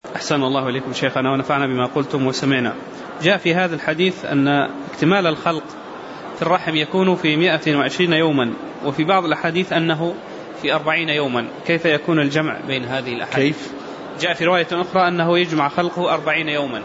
أحسن الله إليكم شيخنا ونفعنا بما قلتم وسمعنا. جاء في هذا الحديث أن اكتمال الخلق في الرحم يكون في 120 يوما، وفي بعض الأحاديث أنه في 40 يوما، كيف يكون الجمع بين هذه الأحاديث؟ كيف؟ جاء في رواية أخرى أنه يجمع خلقه 40 يوما.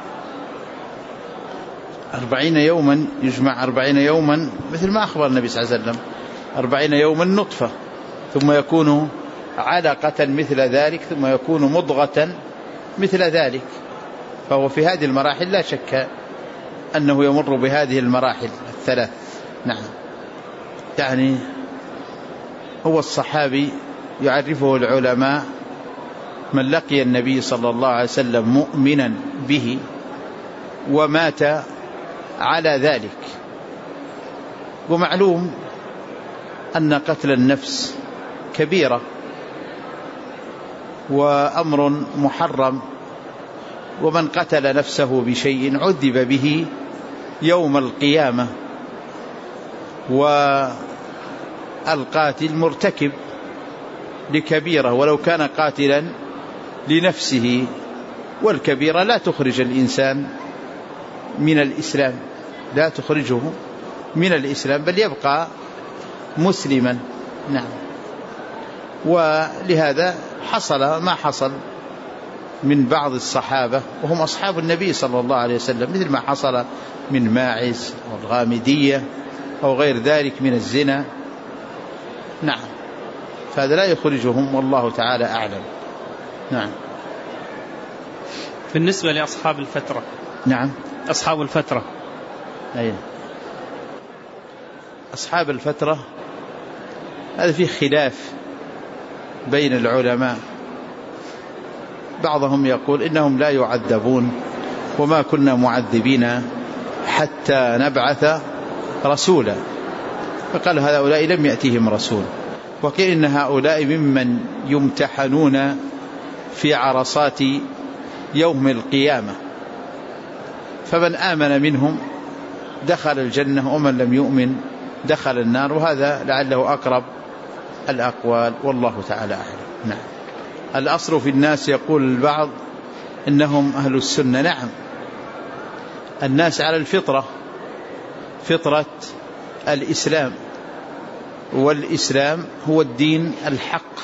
40 يوما يجمع 40 يوما مثل ما أخبر النبي صلى الله عليه وسلم، 40 يوما نطفة، ثم يكون علقة مثل ذلك، ثم يكون مضغة مثل ذلك. فهو في هذه المراحل لا شك أنه يمر بهذه المراحل الثلاث. نعم. يعني هو الصحابي يعرفه العلماء من لقي النبي صلى الله عليه وسلم مؤمنا به ومات على ذلك. ومعلوم أن قتل النفس كبيرة وأمر محرم، ومن قتل نفسه بشيء عذب به يوم القيامة، والقاتل مرتكب لكبيرة ولو كان قاتلا لنفسه، والكبيرة لا تخرج الإنسان من الإسلام، لا تخرجه من الإسلام، بل يبقى مسلما. نعم. ولهذا حصل ما حصل من بعض الصحابة وهم أصحاب النبي صلى الله عليه وسلم، مثل ما حصل من ماعز والغامدية أو غير ذلك من الزنا. نعم. فهذا لا يخرجهم، والله تعالى أعلم. نعم. بالنسبة لأصحاب الفترة. نعم. أصحاب الفترة. أين أصحاب الفترة؟ هذا فيه خلاف بين العلماء. بعضهم يقول إنهم لا يعذبون، وما كنا معذبين حتى نبعث رسولا، فقال هؤلاء لم يأتيهم رسول. وقيل إن هؤلاء ممن يمتحنون في عرصات يوم القيامة، فمن آمن منهم دخل الجنة، ومن لم يؤمن دخل النار، وهذا لعله أقرب الأقوال، والله تعالى أعلم. نعم. الأصل في الناس يقول البعض إنهم أهل السنة. نعم، الناس على الفطرة، فطرة الإسلام، والإسلام هو الدين الحق.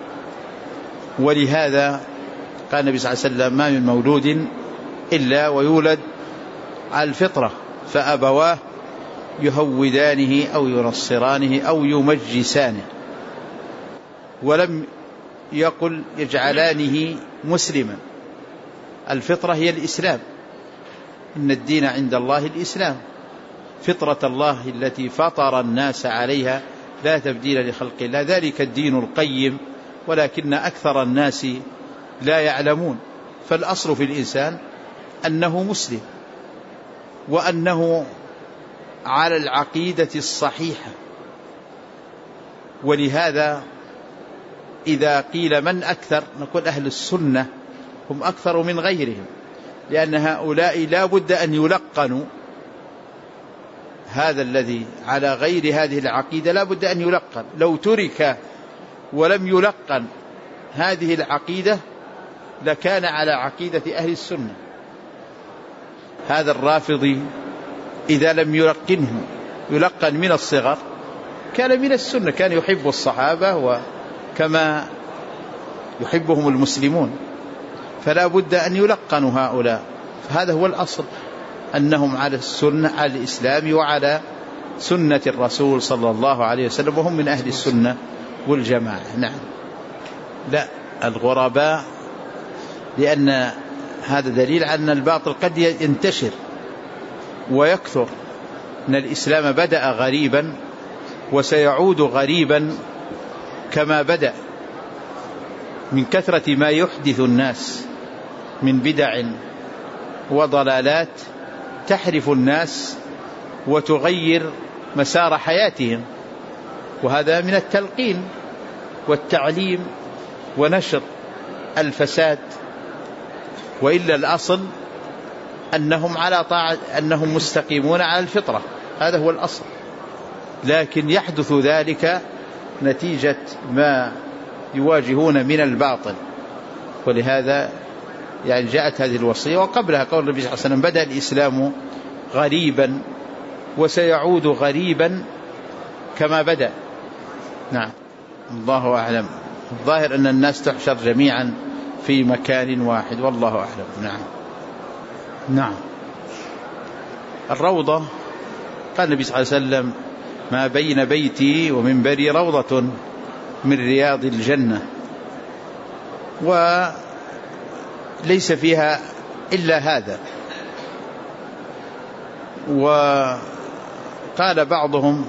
ولهذا قال النبي صلى الله عليه وسلم ما من مولود إلا ويولد على الفطرة، فأبواه يهودانه أو ينصرانه أو يمجسانه، ولم يقل يجعلانه مسلما. الفطرة هي الإسلام، إن الدين عند الله الإسلام، فطرة الله التي فطر الناس عليها لا تبديل لخلق الله، ذلك الدين القيم، ولكن أكثر الناس لا يعلمون. فالأصل في الإنسان أنه مسلم، وأنه على العقيدة الصحيحة. ولهذا إذا قيل من أكثر نقول أهل السنة هم أكثر من غيرهم، لأن هؤلاء لا بد أن يلقنوا هذا الذي على غير هذه العقيدة، لا بد أن يلقن. لو ترك ولم يلقن هذه العقيدة لكان على عقيدة أهل السنة. هذا الرافضي إذا لم يلقن من الصغر كان من السنة، كان يحب الصحابة وكما يحبهم المسلمون، فلا بد أن يلقنوا هؤلاء. فهذا هو الأصل، أنهم على السنة، على الإسلام وعلى سنة الرسول صلى الله عليه وسلم، وهم من أهل السنة والجماعة. نعم. لا الغرباء، لأن هذا دليل على أن الباطل قد ينتشر ويكثر، أن الإسلام بدأ غريبا وسيعود غريبا كما بدأ، من كثرة ما يحدث الناس من بدع وضلالات تحرف الناس وتغير مسار حياتهم، وهذا من التلقين والتعليم ونشر الفساد. وإلا الأصل أنهم على طاعة، أنهم مستقيمون على الفطرة، هذا هو الأصل. لكن يحدث ذلك نتيجة ما يواجهون من الباطل، ولهذا يعني جاءت هذه الوصية. وقبلها قول النبي صلى الله عليه وسلم: بدأ الإسلام غريبا وسيعود غريبا كما بدأ. نعم، الله أعلم. الظاهر أن الناس تحشر جميعا في مكان واحد، والله أعلم. نعم. نعم. الروضة قال النبي صلى الله عليه وسلم: ما بين بيتي ومنبري روضة من رياض الجنة، وليس فيها إلا هذا. وقال بعضهم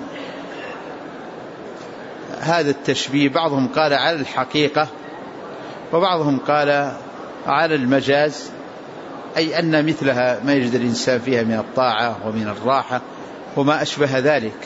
هذا التشبيه، بعضهم قال على الحقيقة، وبعضهم قال على المجاز، أي أن مثلها ما يجد الإنسان فيها من الطاعة ومن الراحة وما أشبه ذلك.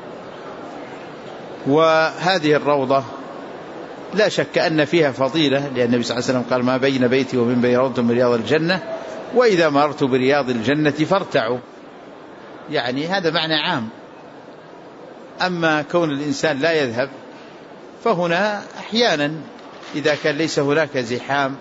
وهذه الروضة لا شك أن فيها فضيلة، لأن النبي صلى الله عليه وسلم قال: ما بين بيتي ومنبري روضة من رياض الجنة، وإذا مررت برياض الجنة فارتعوا. يعني هذا معنى عام. أما كون الإنسان لا يذهب، فهنا أحيانا إذا كان ليس هناك زحام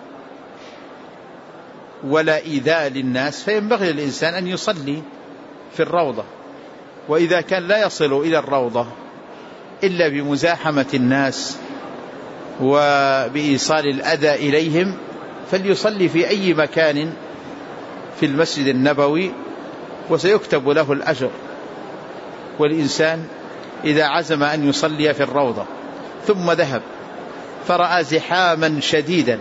ولا إيذاء للناس فينبغي للإنسان أن يصلي في الروضة. وإذا كان لا يصل إلى الروضة إلا بمزاحمة الناس وبإيصال الأذى إليهم فليصلي في أي مكان في المسجد النبوي وسيكتب له الأجر. والإنسان إذا عزم أن يصلي في الروضة ثم ذهب فرأى زحاما شديدا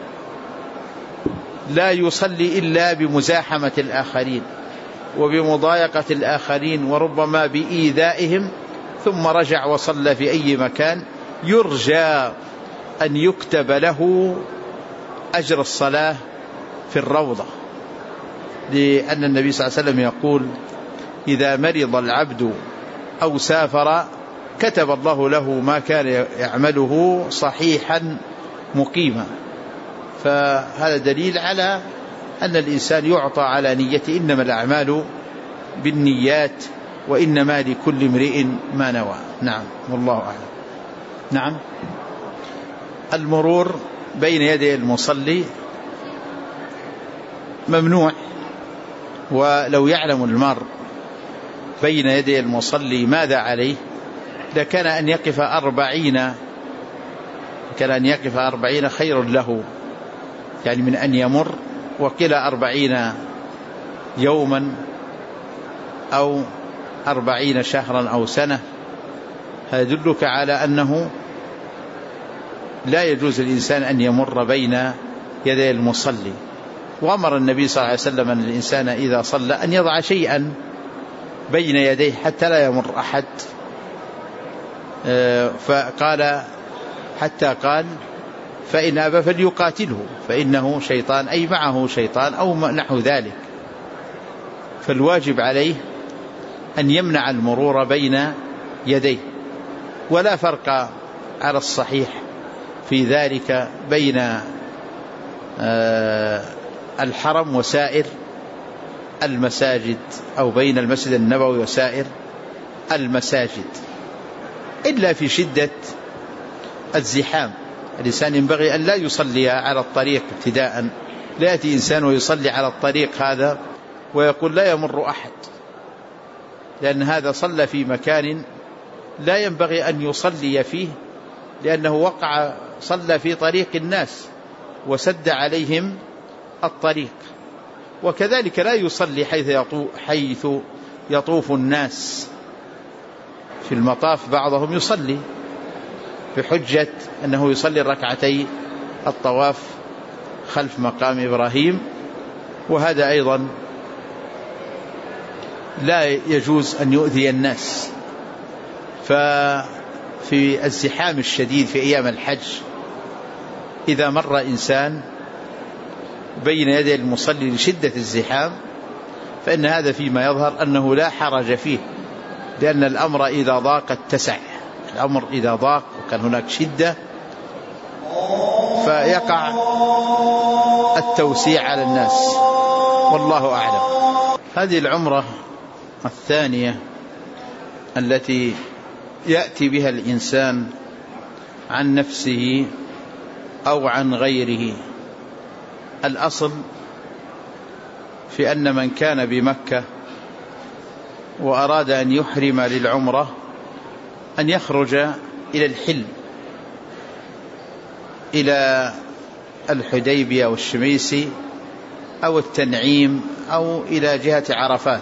لا يصلي إلا بمزاحمة الآخرين وبمضايقة الآخرين وربما بإيذائهم، ثم رجع وصلى في أي مكان، يرجى أن يكتب له أجر الصلاة في الروضة، لأن النبي صلى الله عليه وسلم يقول: إذا مرض العبد أو سافر كتب الله له ما كان يعمله صحيحا مقيما. فهذا دليل على أن الإنسان يعطى على نيته، إنما الأعمال بالنيات وإنما لكل امرئ ما نوى. نعم، والله أعلم. نعم. المرور بين يدي المصلي ممنوع، ولو يعلم المار بين يدي المصلي ماذا عليه لكان أن يقف 40 خير له، يعني من أن يمر، وقيل 40 يوما أو 40 شهرا أو سنة. هذا يدلك على أنه لا يجوز الإنسان أن يمر بين يدي المصلي. وأمر النبي صلى الله عليه وسلم أن الإنسان إذا صلى أن يضع شيئا بين يديه حتى لا يمر أحد، فقال حتى قال: فإن أبى فليقاتله فإنه شيطان، أي معه شيطان أو نحو ذلك. فالواجب عليه أن يمنع المرور بين يديه. ولا فرق على الصحيح في ذلك بين الحرم وسائر المساجد، أو بين المسجد النبوي وسائر المساجد، إلا في شدة الزحام. الإنسان ينبغي أن لا يصلي على الطريق ابتداء، لا يأتي إنسان ويصلي على الطريق هذا ويقول لا يمر أحد، لأن هذا صلى في مكان لا ينبغي أن يصلي فيه، لأنه صلى في طريق الناس وسد عليهم الطريق. وكذلك لا يصلي حيث يطوف الناس في المطاف. بعضهم يصلي بحجة أنه يصلي ركعتي الطواف خلف مقام إبراهيم، وهذا أيضا لا يجوز أن يؤذي الناس. ففي الزحام الشديد في أيام الحج إذا مر إنسان بين يدي المصلي لشدة الزحام فإن هذا فيما يظهر أنه لا حرج فيه، لأن الأمر إذا ضاق اتسع. الأمر إذا ضاق وكان هناك شدة فيقع التوسيع على الناس، والله أعلم. هذه العمرة الثانية التي يأتي بها الإنسان عن نفسه أو عن غيره، الأصل في أن من كان بمكة وأراد أن يحرم للعمرة أن يخرج إلى الحل، إلى الحديبية أو الشميسي أو التنعيم أو إلى جهة عرفات،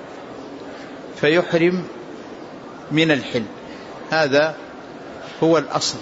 فيحرم من الحل. هذا هو الأصل،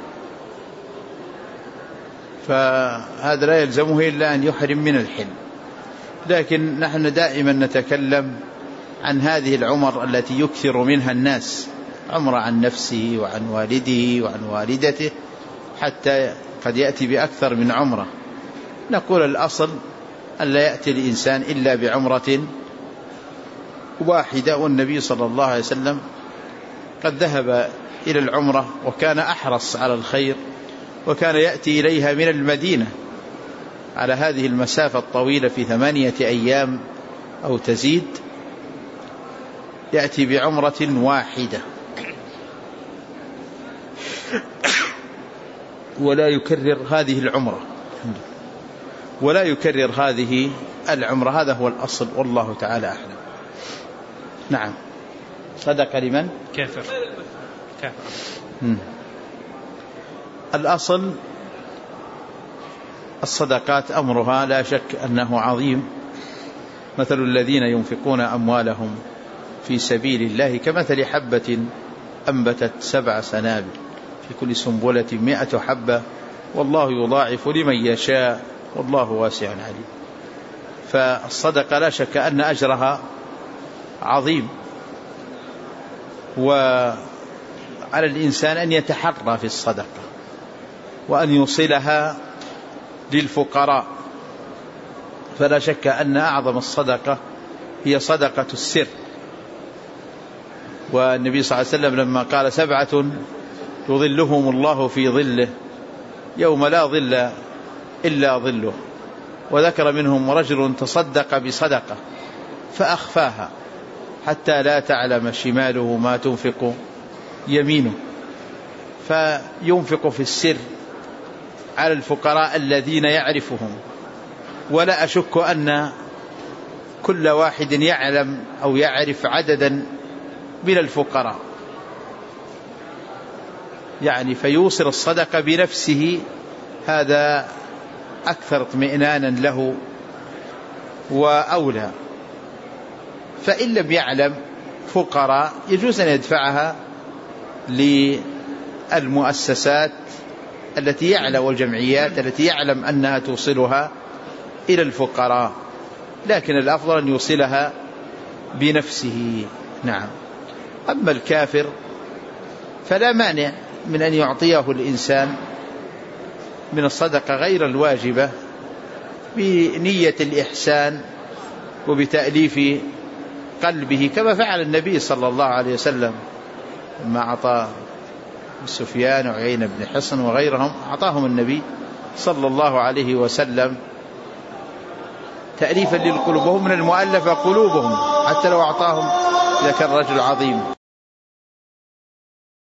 فهذا لا يلزمه إلا أن يحرم من الحل. لكن نحن دائما نتكلم عن هذه العمر التي يكثر منها الناس، عمر عن نفسه وعن والده وعن والدته، حتى قد يأتي بأكثر من عمرة. نقول الأصل أن لا يأتي الإنسان إلا بعمرة واحدة، والنبي صلى الله عليه وسلم قد ذهب إلى العمرة وكان أحرص على الخير، وكان يأتي إليها من المدينة على هذه المسافة الطويلة في 8 أيام أو تزيد، يأتي بعمرة واحدة ولا يكرر هذه العمرة، ولا يكرر هذه العمرة. هذا هو الأصل، والله تعالى أعلم. نعم. صدق لمن؟ كافر. الأصل الصدقات أمرها لا شك أنه عظيم. مثل الذين ينفقون أموالهم في سبيل الله كمثل حبة أنبتت 7 سنابل في كل سنبلة 100 حبة والله يضاعف لمن يشاء والله واسع عليم. فالصدقة لا شك أن أجرها عظيم، وعلى الإنسان أن يتحرى في الصدقة وأن يوصلها للفقراء. فلا شك أن أعظم الصدقة هي صدقة السر. والنبي صلى الله عليه وسلم لما قال 7 يظلهم الله في ظله يوم لا ظل إلا ظله، وذكر منهم رجل تصدق بصدقة فأخفاها حتى لا تعلم شماله ما تنفق يمينه، فينفق في السر على الفقراء الذين يعرفهم. ولا أشك أن كل واحد يعلم أو يعرف عددا من الفقراء، يعني فيوصل الصدقة بنفسه، هذا أكثر اطمئنانا له وأولى. فإن لم يعلم فقراء يجوز أن يدفعها للمؤسسات التي يعلم والجمعيات التي يعلم أنها توصلها إلى الفقراء، لكن الأفضل أن يوصلها بنفسه. نعم. أما الكافر فلا مانع من أن يعطيه الإنسان من الصدقة غير الواجبة بنية الإحسان وبتأليف قلبه، كما فعل النبي صلى الله عليه وسلم لما أعطى سفيان وعيينة بن حصن وغيرهم، أعطاهم النبي صلى الله عليه وسلم تأليفا للقلوب، وهم من المؤلفة قلوبهم، حتى لو أعطاهم إذا كان رجل عظيم.